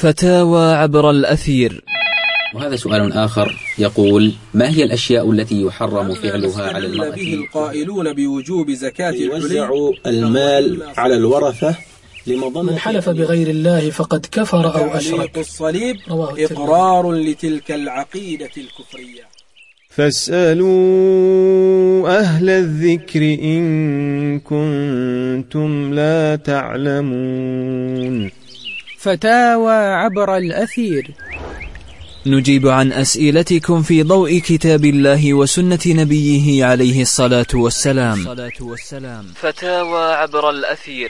فتاوى عبر الأثير. وهذا سؤال آخر يقول: ما هي الأشياء التي يحرم فعلها على المرأة؟ به القائلون بوجوب زكاة يوزع المال على الورثة من حلف بغير الله فقد كفر أو أشرك. الصليب إقرار لتلك العقيدة الكفرية. فاسألوا أهل الذكر إن كنتم لا تعلمون. فتاوى عبر الأثير. نجيب عن أسئلتكم في ضوء كتاب الله وسنة نبيه عليه الصلاة والسلام. فتاوى عبر الأثير.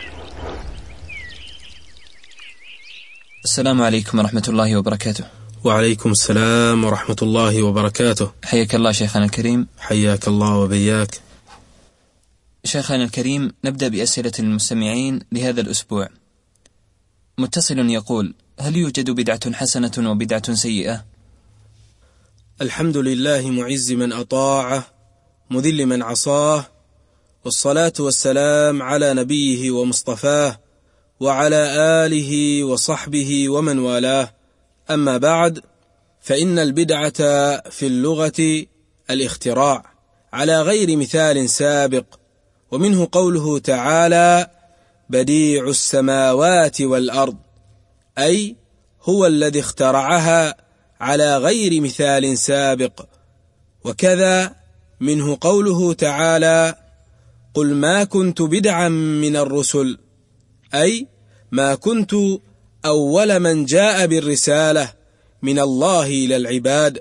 السلام عليكم ورحمة الله وبركاته. وعليكم السلام ورحمة الله وبركاته. حياك الله شيخنا الكريم. حياك الله وبياك. شيخنا الكريم، نبدأ بأسئلة المستمعين لهذا الأسبوع. متصل يقول: هل يوجد بدعة حسنة وبدعة سيئة؟ الحمد لله معز من أطاعه مذل من عصاه، والصلاة والسلام على نبيه ومصطفاه وعلى آله وصحبه ومن والاه. أما بعد، فإن البدعة في اللغة الاختراع على غير مثال سابق، ومنه قوله تعالى: بديع السماوات والأرض، أي هو الذي اخترعها على غير مثال سابق. وكذا منه قوله تعالى: قل ما كنت بدعا من الرسل، أي ما كنت أول من جاء بالرسالة من الله إلى العباد.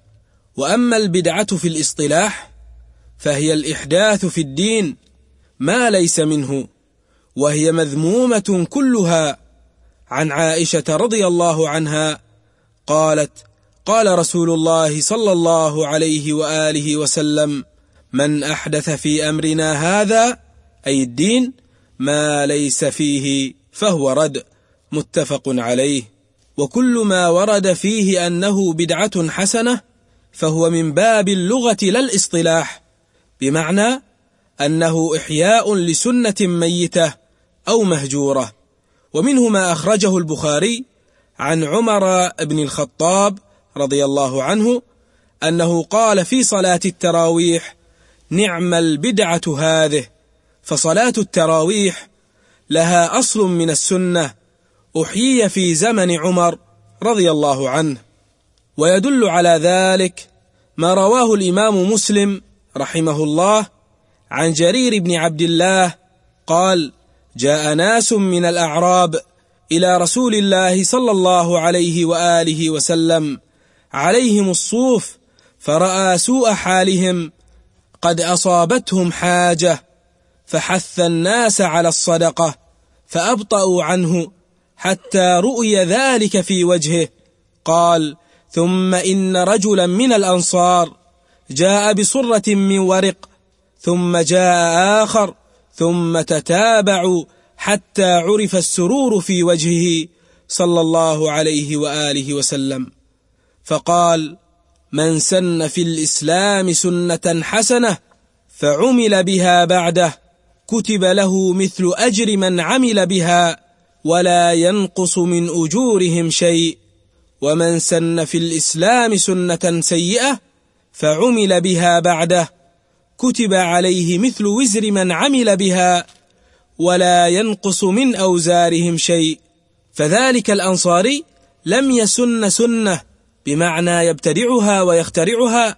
وأما البدعة في الاصطلاح فهي الإحداث في الدين ما ليس منه، وهي مذمومة كلها. عن عائشة رضي الله عنها قالت: قال رسول الله صلى الله عليه وآله وسلم: من أحدث في أمرنا هذا، أي الدين، ما ليس فيه فهو رد. متفق عليه. وكل ما ورد فيه أنه بدعة حسنة فهو من باب اللغة لا الاصطلاح، بمعنى أنه إحياء لسنة ميتة أو مهجورة. ومنه ما أخرجه البخاري عن عمر بن الخطاب رضي الله عنه أنه قال في صلاة التراويح: نعم البدعة هذه. فصلاة التراويح لها أصل من السنة أحيي في زمن عمر رضي الله عنه. ويدل على ذلك ما رواه الإمام مسلم رحمه الله عن جرير بن عبد الله قال: جاء ناس من الأعراب إلى رسول الله صلى الله عليه وآله وسلم عليهم الصوف، فرأى سوء حالهم قد أصابتهم حاجة، فحث الناس على الصدقة فأبطأوا عنه حتى رؤي ذلك في وجهه. قال: ثم إن رجلا من الأنصار جاء بصرة من ورق، ثم جاء آخر، ثم تتابعوا حتى عرف السرور في وجهه صلى الله عليه وآله وسلم. فقال: من سن في الإسلام سنة حسنة فعمل بها بعده كتب له مثل أجر من عمل بها ولا ينقص من أجورهم شيء، ومن سن في الإسلام سنة سيئة فعمل بها بعده كتب عليه مثل وزر من عمل بها ولا ينقص من أوزارهم شيء. فذلك الأنصاري لم يسن سنة بمعنى يبتدعها ويخترعها،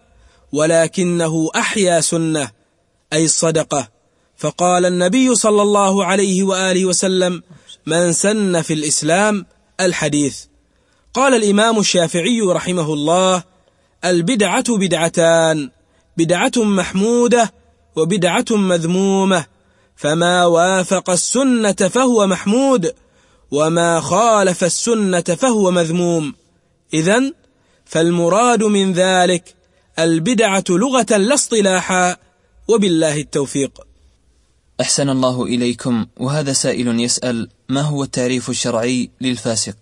ولكنه أحيا سنة، أي الصدقة. فقال النبي صلى الله عليه وآله وسلم: من سن في الإسلام الحديث. قال الإمام الشافعي رحمه الله: البدعة بدعتان: بدعة محمودة وبدعة مذمومة، فما وافق السنة فهو محمود، وما خالف السنة فهو مذموم. إذن فالمراد من ذلك البدعة لغة لا اصطلاحا، وبالله التوفيق. أحسن الله إليكم. وهذا سائل يسأل: ما هو التعريف الشرعي للفاسق؟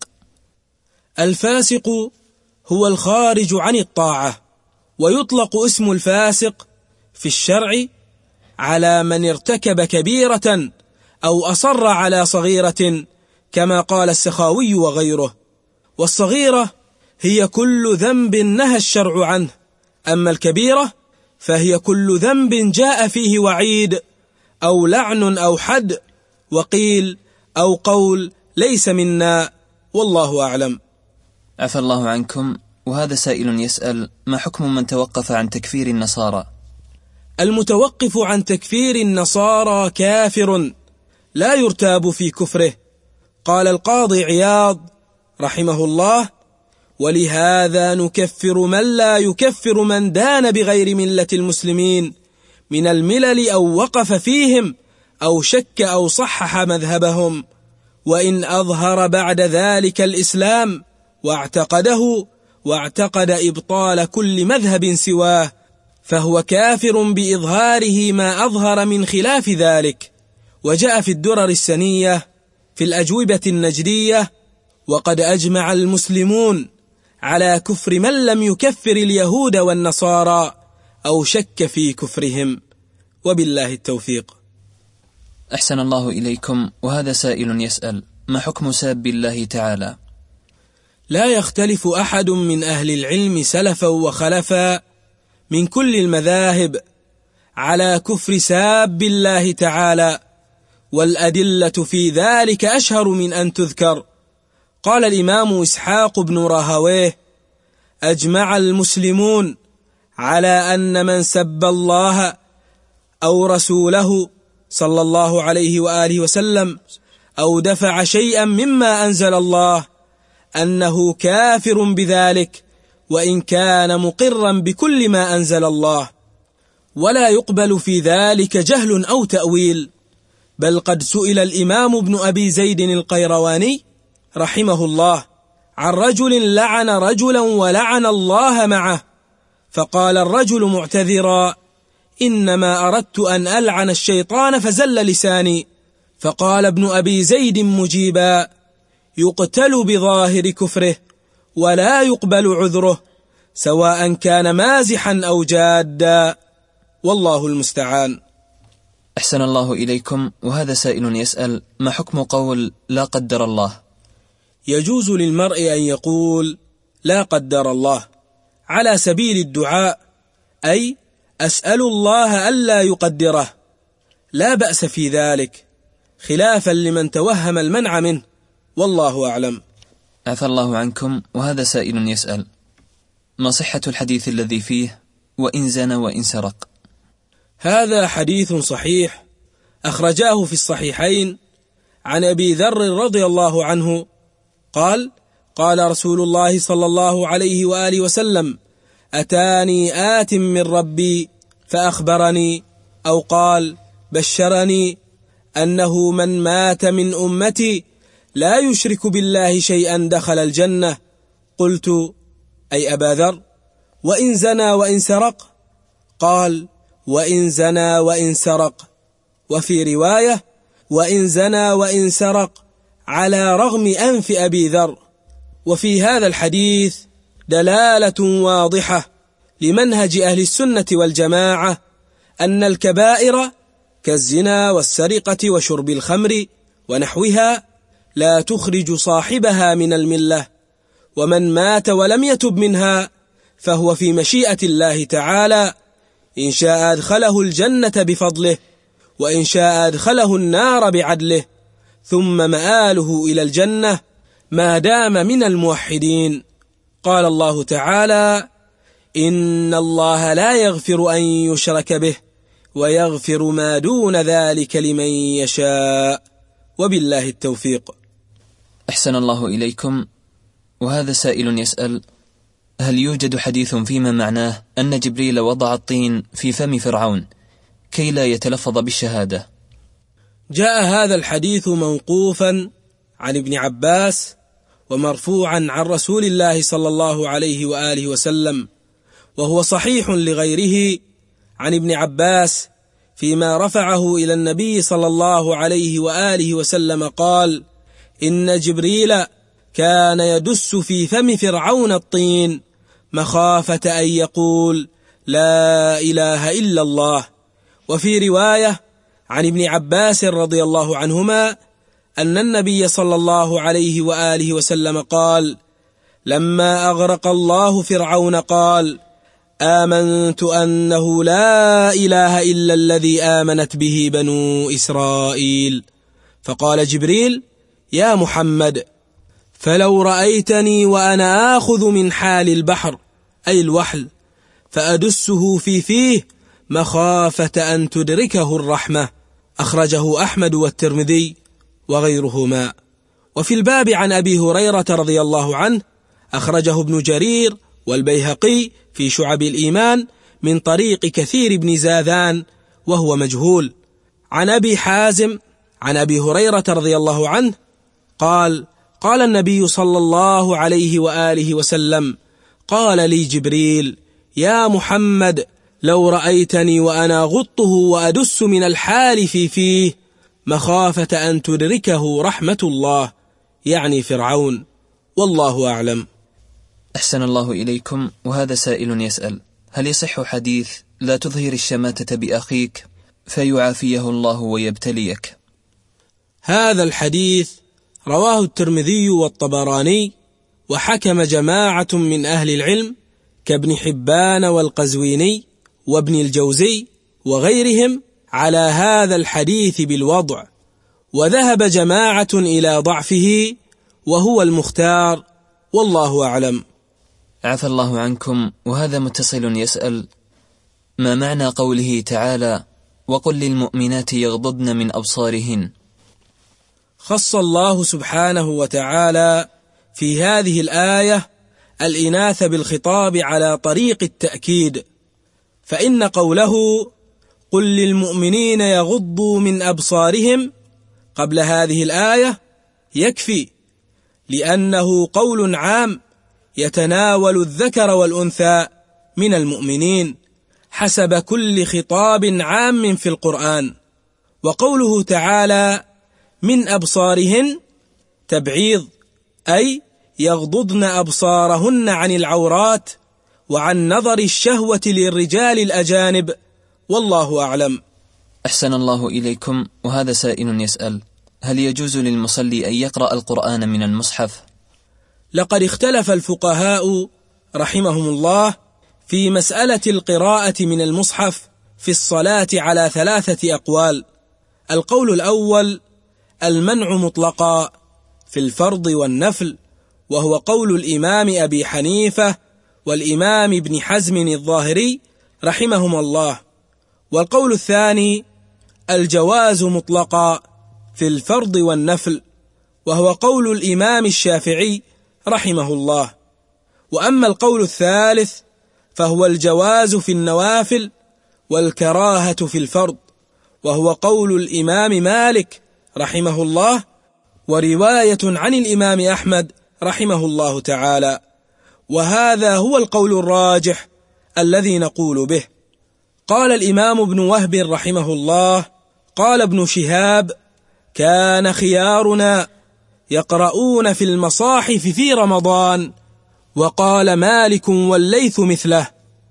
الفاسق هو الخارج عن الطاعة، ويطلق اسم الفاسق في الشرع على من ارتكب كبيرة أو أصر على صغيرة، كما قال السخاوي وغيره. والصغيرة هي كل ذنب نهى الشرع عنه، أما الكبيرة فهي كل ذنب جاء فيه وعيد أو لعن أو حد وقيل أو قول ليس منا، والله أعلم. عفى الله عنكم. وهذا سائل يسأل: ما حكم من توقف عن تكفير النصارى؟ المتوقف عن تكفير النصارى كافر لا يرتاب في كفره. قال القاضي عياض رحمه الله: ولهذا نكفر من لا يكفر من دان بغير ملة المسلمين من الملل أو وقف فيهم أو شك أو صحح مذهبهم، وإن أظهر بعد ذلك الإسلام واعتقده واعتقد إبطال كل مذهب سواه فهو كافر بإظهاره ما أظهر من خلاف ذلك. وجاء في الدرر السنية في الأجوبة النجدية: وقد أجمع المسلمون على كفر من لم يكفر اليهود والنصارى أو شك في كفرهم، وبالله التوفيق. أحسن الله إليكم. وهذا سائل يسأل: ما حكم ساب الله تعالى؟ لا يختلف أحد من أهل العلم سلفا وخلفا من كل المذاهب على كفر ساب الله تعالى، والأدلة في ذلك أشهر من أن تذكر. قال الإمام إسحاق بن راهويه: أجمع المسلمون على أن من سب الله أو رسوله صلى الله عليه وآله وسلم أو دفع شيئا مما أنزل الله أنه كافر بذلك، وإن كان مقرا بكل ما أنزل الله، ولا يقبل في ذلك جهل أو تأويل. بل قد سئل الإمام ابن أبي زيد القيرواني رحمه الله عن رجل لعن رجلا ولعن الله معه، فقال الرجل معتذرا: إنما أردت أن ألعن الشيطان فزل لساني. فقال ابن أبي زيد مجيبا: يقتل بظاهر كفره ولا يقبل عذره، سواء كان مازحا أو جادا، والله المستعان. أحسن الله إليكم. وهذا سائل يسأل: ما حكم قول لا قدر الله؟ يجوز للمرء أن يقول لا قدر الله على سبيل الدعاء، أي أسأل الله ألا يقدره، لا بأس في ذلك، خلافا لمن توهم المنع منه، والله أعلم. عفى الله عنكم. وهذا سائل يسأل: ما صحة الحديث الذي فيه وإن زنى وإن سرق؟ هذا حديث صحيح أخرجاه في الصحيحين عن أبي ذر رضي الله عنه قال: قال رسول الله صلى الله عليه وآله وسلم: أتاني آت من ربي فأخبرني أو قال بشرني أنه من مات من أمتي لا يشرك بالله شيئا دخل الجنة. قلت: أي أبا ذر، وإن زنى وإن سرق؟ قال: وإن زنى وإن سرق. وفي رواية: وإن زنى وإن سرق على رغم أنف أبي ذر. وفي هذا الحديث دلالة واضحة لمنهج أهل السنة والجماعة أن الكبائر كالزنا والسرقة وشرب الخمر ونحوها لا تخرج صاحبها من الملة، ومن مات ولم يتب منها فهو في مشيئة الله تعالى، إن شاء أدخله الجنة بفضله، وإن شاء أدخله النار بعدله، ثم مآله إلى الجنة ما دام من الموحدين. قال الله تعالى: إن الله لا يغفر أن يشرك به ويغفر ما دون ذلك لمن يشاء، وبالله التوفيق. أحسن الله إليكم. وهذا سائل يسأل: هل يوجد حديث فيما معناه أن جبريل وضع الطين في فم فرعون كي لا يتلفظ بالشهادة؟ جاء هذا الحديث موقوفا عن ابن عباس ومرفوعا عن رسول الله صلى الله عليه وآله وسلم، وهو صحيح لغيره عن ابن عباس فيما رفعه إلى النبي صلى الله عليه وآله وسلم قال: إن جبريل كان يدس في فم فرعون الطين مخافة أن يقول لا إله إلا الله. وفي رواية عن ابن عباس رضي الله عنهما أن النبي صلى الله عليه وآله وسلم قال: لما أغرق الله فرعون قال: آمنت أنه لا إله إلا الذي آمنت به بنو إسرائيل. فقال جبريل: يا محمد، فلو رأيتني وأنا آخذ من حال البحر، أي الوحل، فأدسه في فيه مخافة أن تدركه الرحمة. أخرجه أحمد والترمذي وغيرهما. وفي الباب عن أبي هريرة رضي الله عنه أخرجه ابن جرير والبيهقي في شعب الإيمان من طريق كثير بن زاذان وهو مجهول، عن أبي حازم عن أبي هريرة رضي الله عنه قال: قال النبي صلى الله عليه وآله وسلم: قال لي جبريل: يا محمد، لو رأيتني وأنا غطه وأدس من الحال في فيه مخافة أن تدركه رحمة الله، يعني فرعون. والله أعلم. أحسن الله إليكم. وهذا سائل يسأل: هل يصح حديث لا تظهر الشماتة بأخيك فيعافيه الله ويبتليك؟ هذا الحديث رواه الترمذي والطبراني، وحكم جماعة من أهل العلم كابن حبان والقزويني وابن الجوزي وغيرهم على هذا الحديث بالوضع، وذهب جماعة إلى ضعفه وهو المختار، والله أعلم. عفى الله عنكم. وهذا متصل يسأل: ما معنى قوله تعالى: وقل للمؤمنات يغضضن من أبصارهن؟ خص الله سبحانه وتعالى في هذه الآية الإناث بالخطاب على طريق التأكيد، فإن قوله قل للمؤمنين يغضوا من أبصارهم قبل هذه الآية يكفي، لأنه قول عام يتناول الذكر والأنثى من المؤمنين حسب كل خطاب عام في القرآن. وقوله تعالى من أبصارهن تبعيض، أي يغضضن أبصارهن عن العورات وعن نظر الشهوة للرجال الأجانب، والله أعلم. أحسن الله إليكم. وهذا سائل يسأل: هل يجوز للمصلي أن يقرأ القرآن من المصحف؟ لقد اختلف الفقهاء رحمهم الله في مسألة القراءة من المصحف في الصلاة على 3 أقوال. القول الأول المنع مطلقا في الفرض والنفل، وهو قول الإمام أبي حنيفة والإمام ابن حزم الظاهري رحمهم الله. والقول الثاني الجواز مطلقا في الفرض والنفل، وهو قول الإمام الشافعي رحمه الله. وأما القول الثالث فهو الجواز في النوافل والكراهة في الفرض، وهو قول الإمام مالك رحمه الله ورواية عن الإمام أحمد رحمه الله تعالى. وهذا هو القول الراجح الذي نقول به. قال الإمام ابن وهب رحمه الله: قال ابن شهاب: كان خيارنا يقرؤون في المصاحف في رمضان. وقال مالك والليث مثله.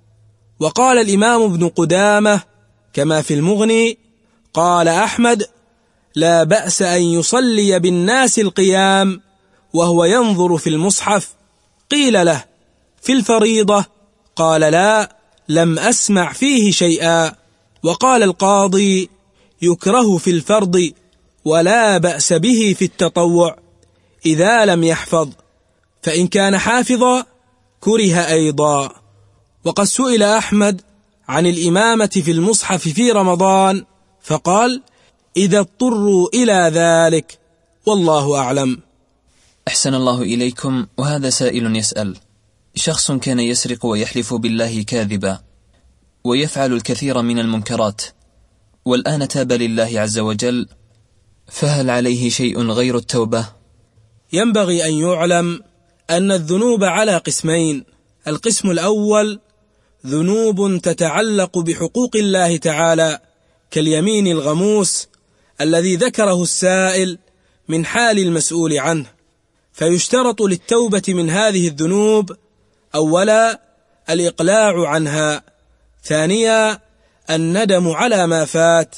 وقال الإمام ابن قدامة كما في المغني: قال أحمد: لا بأس أن يصلي بالناس القيام وهو ينظر في المصحف. قيل له: في الفريضة؟ قال: لا، لم أسمع فيه شيئا. وقال القاضي: يكره في الفرض ولا بأس به في التطوع إذا لم يحفظ، فإن كان حافظا كره أيضا. وقد سئل أحمد عن الإمامة في المصحف في رمضان فقال: إذا اضطروا إلى ذلك، والله أعلم. أحسن الله إليكم. وهذا سائل يسأل: شخص كان يسرق ويحلف بالله كاذبا ويفعل الكثير من المنكرات، والآن تاب لله عز وجل، فهل عليه شيء غير التوبة؟ ينبغي أن يعلم أن الذنوب على قسمين: القسم الأول ذنوب تتعلق بحقوق الله تعالى كاليمين الغموس الذي ذكره السائل من حال المسؤول عنه، فيشترط للتوبة من هذه الذنوب: أولا الإقلاع عنها، ثانيا الندم على ما فات،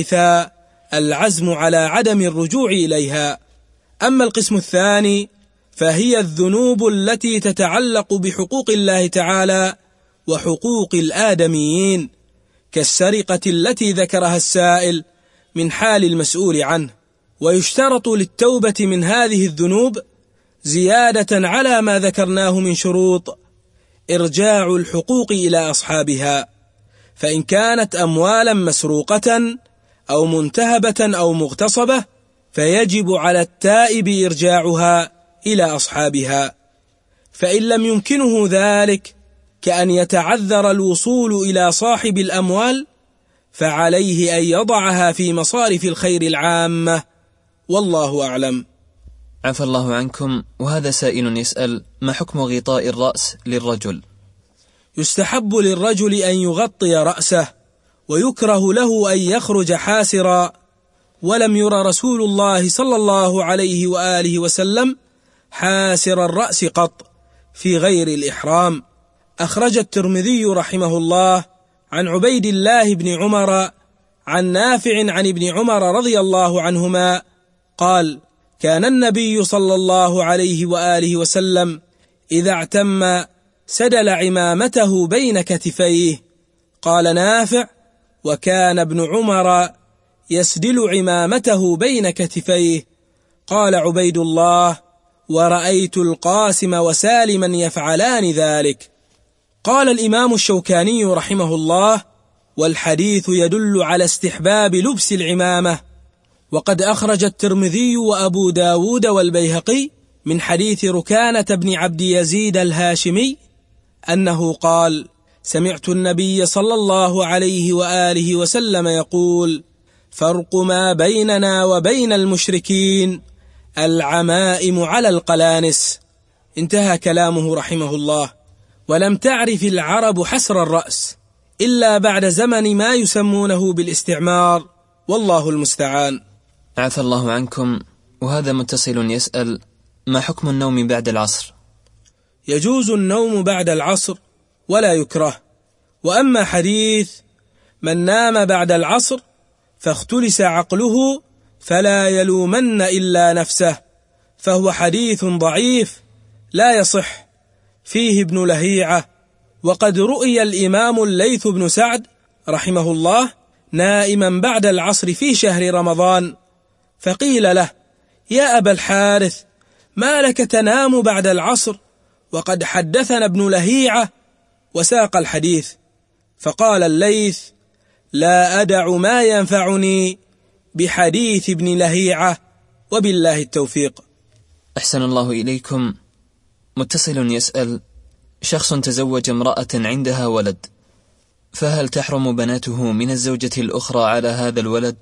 ثالثا العزم على عدم الرجوع إليها. أما القسم الثاني فهي الذنوب التي تتعلق بحقوق الله تعالى وحقوق الآدميين، كالسرقة التي ذكرها السائل من حال المسؤول عنه. ويشترط للتوبة من هذه الذنوب زيادة على ما ذكرناه من شروط إرجاع الحقوق إلى أصحابها، فإن كانت أموالا مسروقة أو منتهبة أو مغتصبة فيجب على التائب إرجاعها إلى أصحابها، فإن لم يمكنه ذلك كأن يتعذر الوصول إلى صاحب الأموال فعليه أن يضعها في مصارف الخير العامة، والله أعلم. عفى الله عنكم. وهذا سائل يسأل: ما حكم غطاء الرأس للرجل؟ يستحب للرجل أن يغطي رأسه، ويكره له أن يخرج حاسرا، ولم ير رسول الله صلى الله عليه وآله وسلم حاسر الرأس قط في غير الإحرام. أخرج الترمذي رحمه الله عن عبيد الله بن عمر عن نافع عن ابن عمر رضي الله عنهما قال: كان النبي صلى الله عليه وآله وسلم إذا اعتم سدل عمامته بين كتفيه. قال نافع: وكان ابن عمر يسدل عمامته بين كتفيه. قال عبيد الله: ورأيت القاسم وسالما يفعلان ذلك. قال الإمام الشوكاني رحمه الله: والحديث يدل على استحباب لبس العمامة. وقد أخرج الترمذي وأبو داود والبيهقي من حديث ركانة بن عبد يزيد الهاشمي أنه قال: سمعت النبي صلى الله عليه وآله وسلم يقول: فرق ما بيننا وبين المشركين العمائم على القلانس. انتهى كلامه رحمه الله. ولم تعرف العرب حسر الرأس إلا بعد زمن ما يسمونه بالاستعمار، والله المستعان. عفى الله عنكم. وهذا متصل يسأل: ما حكم النوم بعد العصر؟ يجوز النوم بعد العصر ولا يكره. وأما حديث من نام بعد العصر فاختلس عقله فلا يلومن إلا نفسه فهو حديث ضعيف لا يصح، فيه ابن لهيعة. وقد رؤي الإمام الليث بن سعد رحمه الله نائما بعد العصر في شهر رمضان، فقيل له: يا أبا الحارث، ما لك تنام بعد العصر وقد حدثنا ابن لهيعة، وساق الحديث. فقال الليث: لا أدع ما ينفعني بحديث ابن لهيعة، وبالله التوفيق. أحسن الله إليكم. متصل يسأل: شخص تزوج امرأة عندها ولد، فهل تحرم بناته من الزوجة الأخرى على هذا الولد؟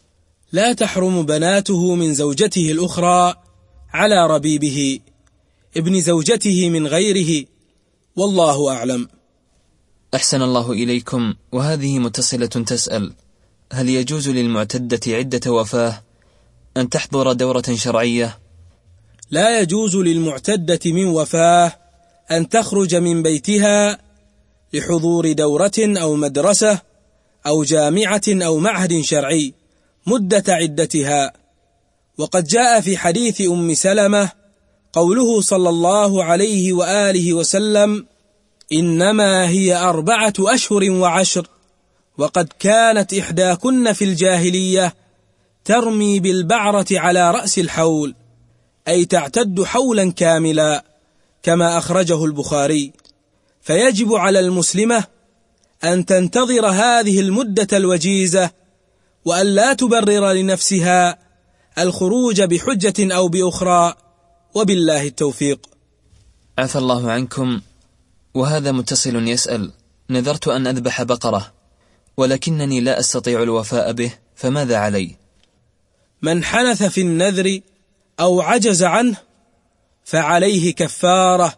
لا تحرم بناته من زوجته الأخرى على ربيبه ابن زوجته من غيره، والله أعلم. أحسن الله إليكم. وهذه متصلة تسأل: هل يجوز للمعتدة عدة وفاة أن تحضر دورة شرعية؟ لا يجوز للمعتدة من وفاة أن تخرج من بيتها لحضور دورة أو مدرسة أو جامعة أو معهد شرعي مدة عدتها. وقد جاء في حديث أم سلمة قوله صلى الله عليه وآله وسلم: إنما هي 4 أشهر و10. وقد كانت إحداكن في الجاهلية ترمي بالبعرة على رأس الحول، أي تعتد حولا كاملا، كما أخرجه البخاري. فيجب على المسلمة أن تنتظر هذه المدة الوجيزة، وأن لا تبرر لنفسها الخروج بحجة أو بأخرى، وبالله التوفيق. عفى الله عنكم. وهذا متصل يسأل: نذرت أن أذبح بقرة ولكنني لا أستطيع الوفاء به، فماذا علي؟ من حنث في النذر أو عجز عنه فعليه كفارة،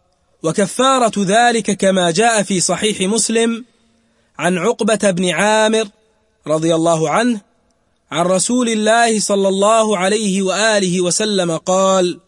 وكفارة ذلك كما جاء في صحيح مسلم عن عقبة بن عامر رضي الله عنه عن رسول الله صلى الله عليه وآله وسلم قال: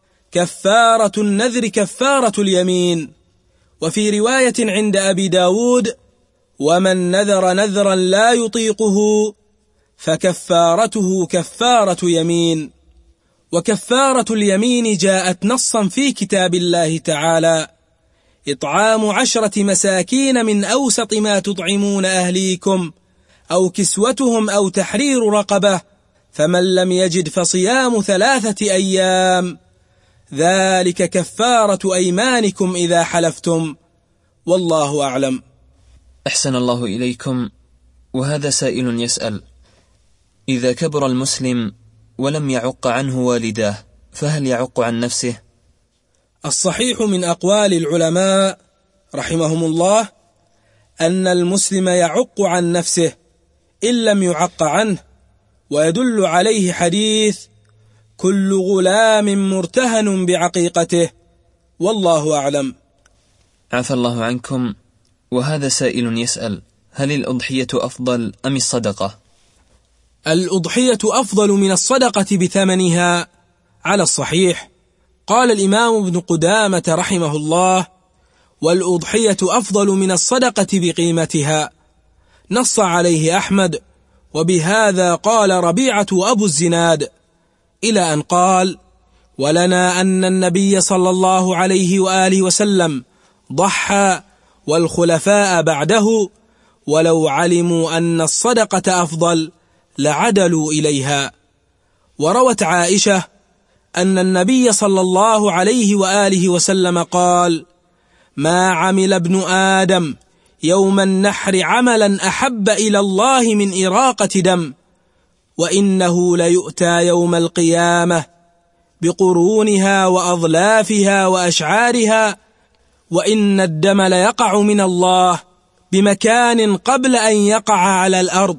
كفارة النذر كفارة اليمين. وفي رواية عند أبي داود: ومن نذر نذرا لا يطيقه فكفارته كفارة يمين. وكفارة اليمين جاءت نصا في كتاب الله تعالى: إطعام 10 مساكين من أوسط ما تطعمون أهليكم أو كسوتهم أو تحرير رقبة، فمن لم يجد فصيام 3 أيام، ذلك كفارة أيمانكم إذا حلفتم، والله أعلم. أحسن الله إليكم. وهذا سائل يسأل: إذا كبر المسلم ولم يعق عنه والداه فهل يعق عن نفسه؟ الصحيح من أقوال العلماء رحمهم الله أن المسلم يعق عن نفسه إن لم يعق عنه، ويدل عليه حديث: كل غلام مرتهن بعقيقته، والله أعلم. عفى الله عنكم. وهذا سائل يسأل: هل الأضحية أفضل أم الصدقة؟ الأضحية أفضل من الصدقة بثمنها على الصحيح. قال الإمام ابن قدامة رحمه الله: والأضحية أفضل من الصدقة بقيمتها. نص عليه أحمد، وبهذا قال ربيعة أبو الزناد، إلى أن قال: ولنا أن النبي صلى الله عليه وآله وسلم ضحى والخلفاء بعده، ولو علموا أن الصدقة أفضل لعدلوا إليها. وروت عائشة أن النبي صلى الله عليه وآله وسلم قال: ما عمل ابن آدم يوم النحر عملا أحب إلى الله من إراقة دم، وإنه ليؤتى يوم القيامة بقرونها وأظلافها وأشعارها، وإن الدم ليقع من الله بمكان قبل أن يقع على الأرض،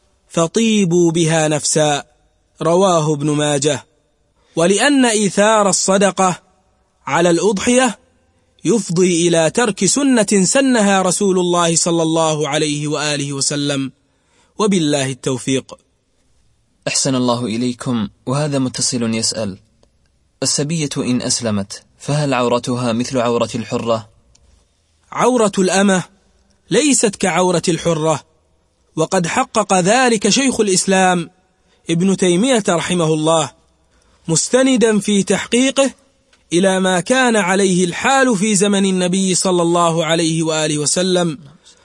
فطيبوا بها نفسا. رواه ابن ماجه. ولأن إيثار الصدقة على الأضحية يفضي إلى ترك سنة سنها رسول الله صلى الله عليه وآله وسلم، وبالله التوفيق. أحسن الله إليكم. وهذا متصل يسأل: السبية إن أسلمت فهل عورتها مثل عورة الحرة؟ عورة الأمة ليست كعورة الحرة، وقد حقق ذلك شيخ الإسلام ابن تيمية رحمه الله، مستندا في تحقيقه إلى ما كان عليه الحال في زمن النبي صلى الله عليه وآله وسلم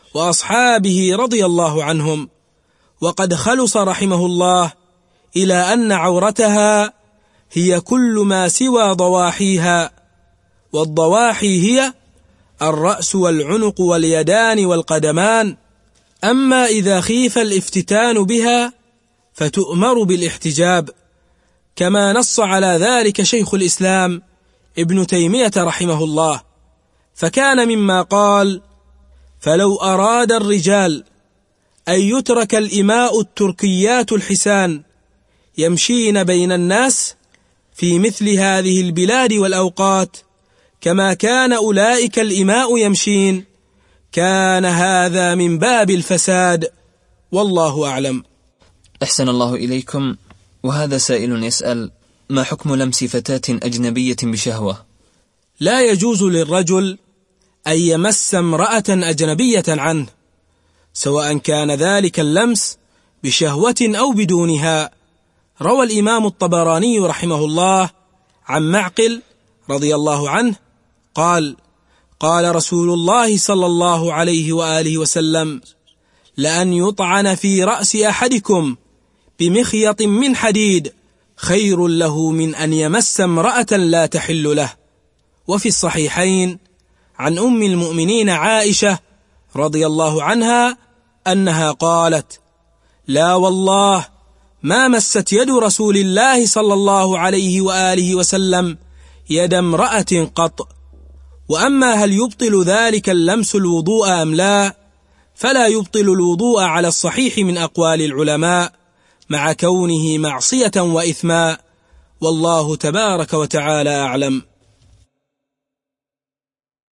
وأصحابه رضي الله عنهم. وقد خلص رحمه الله إلى أن عورتها هي كل ما سوى ضواحيها، والضواحي هي الرأس والعنق واليدان والقدمان. أما إذا خيف الافتتان بها فتؤمر بالاحتجاب، كما نص على ذلك شيخ الإسلام ابن تيمية رحمه الله، فكان مما قال: فلو أراد الرجال أن يترك الإماء التركيات الحسان يمشين بين الناس في مثل هذه البلاد والأوقات كما كان أولئك الإماء يمشين، كان هذا من باب الفساد، والله أعلم. أحسن الله إليكم. وهذا سائل يسأل: ما حكم لمس فتاة أجنبية بشهوة؟ لا يجوز للرجل أن يمس امرأة أجنبية عنه، سواء كان ذلك اللمس بشهوة أو بدونها. روى الإمام الطبراني رحمه الله عن معقل رضي الله عنه قال: قال رسول الله صلى الله عليه وآله وسلم: لأن يطعن في رأس أحدكم بمخيط من حديد خير له من أن يمس امرأة لا تحل له. وفي الصحيحين عن أم المؤمنين عائشة رضي الله عنها أنها قالت: لا والله ما مست يد رسول الله صلى الله عليه وآله وسلم يد امرأة قط. وأما هل يبطل ذلك اللمس الوضوء أم لا، فلا يبطل الوضوء على الصحيح من أقوال العلماء، مع كونه معصية وإثما، والله تبارك وتعالى أعلم.